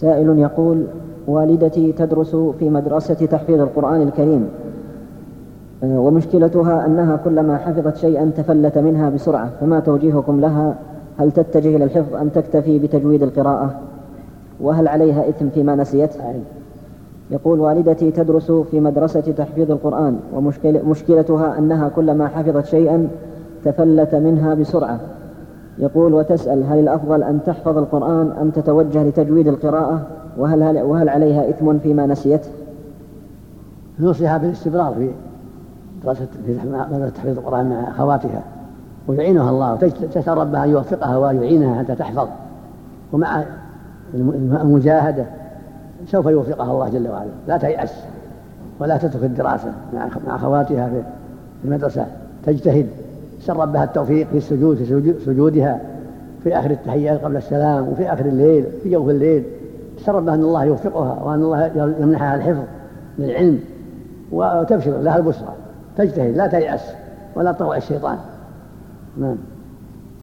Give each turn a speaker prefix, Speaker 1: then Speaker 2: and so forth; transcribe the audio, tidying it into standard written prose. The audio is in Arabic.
Speaker 1: سائل يقول: والدتي تدرس في مدرسة تحفيظ القرآن الكريم، ومشكلتها أنها كلما حفظت شيئا تفلت منها بسرعة، فما توجيهكم لها؟ هل تتجه إلى الحفظ أم تكتفي بتجويد القراءة؟ وهل عليها إثم فيما نسيت؟ يقول: والدتي تدرس في مدرسة تحفيظ القرآن، ومشكلتها أنها كلما حفظت شيئا تفلت منها بسرعة. يقول: وتسأل هل الأفضل أن تحفظ القرآن أم تتوجه لتجويد القراءة؟ وهل عليها إثم فيما نسيت؟
Speaker 2: نوصيها بالاستمرار في دراسة تحفيظ القرآن مع أخواتها، ويعينها الله، وتسأل ربها أن يوفقها ويعينها حتى تحفظ، ومع المجاهدة سوف يوفقها الله جل وعلا. لا تيأس ولا تترك الدراسة مع أخواتها في المدرسة، تجتهد، تسأل ربها التوفيق في السجود، في سجودها في آخر التحيات قبل السلام، وفي آخر الليل، في جوف الليل، تسأل ربها أن الله يوفقها وأن الله يمنحها الحفظ للعلم، وتبشر لها البشرى. تجتهد لا تيأس ولا تطوع الشيطان. نعم.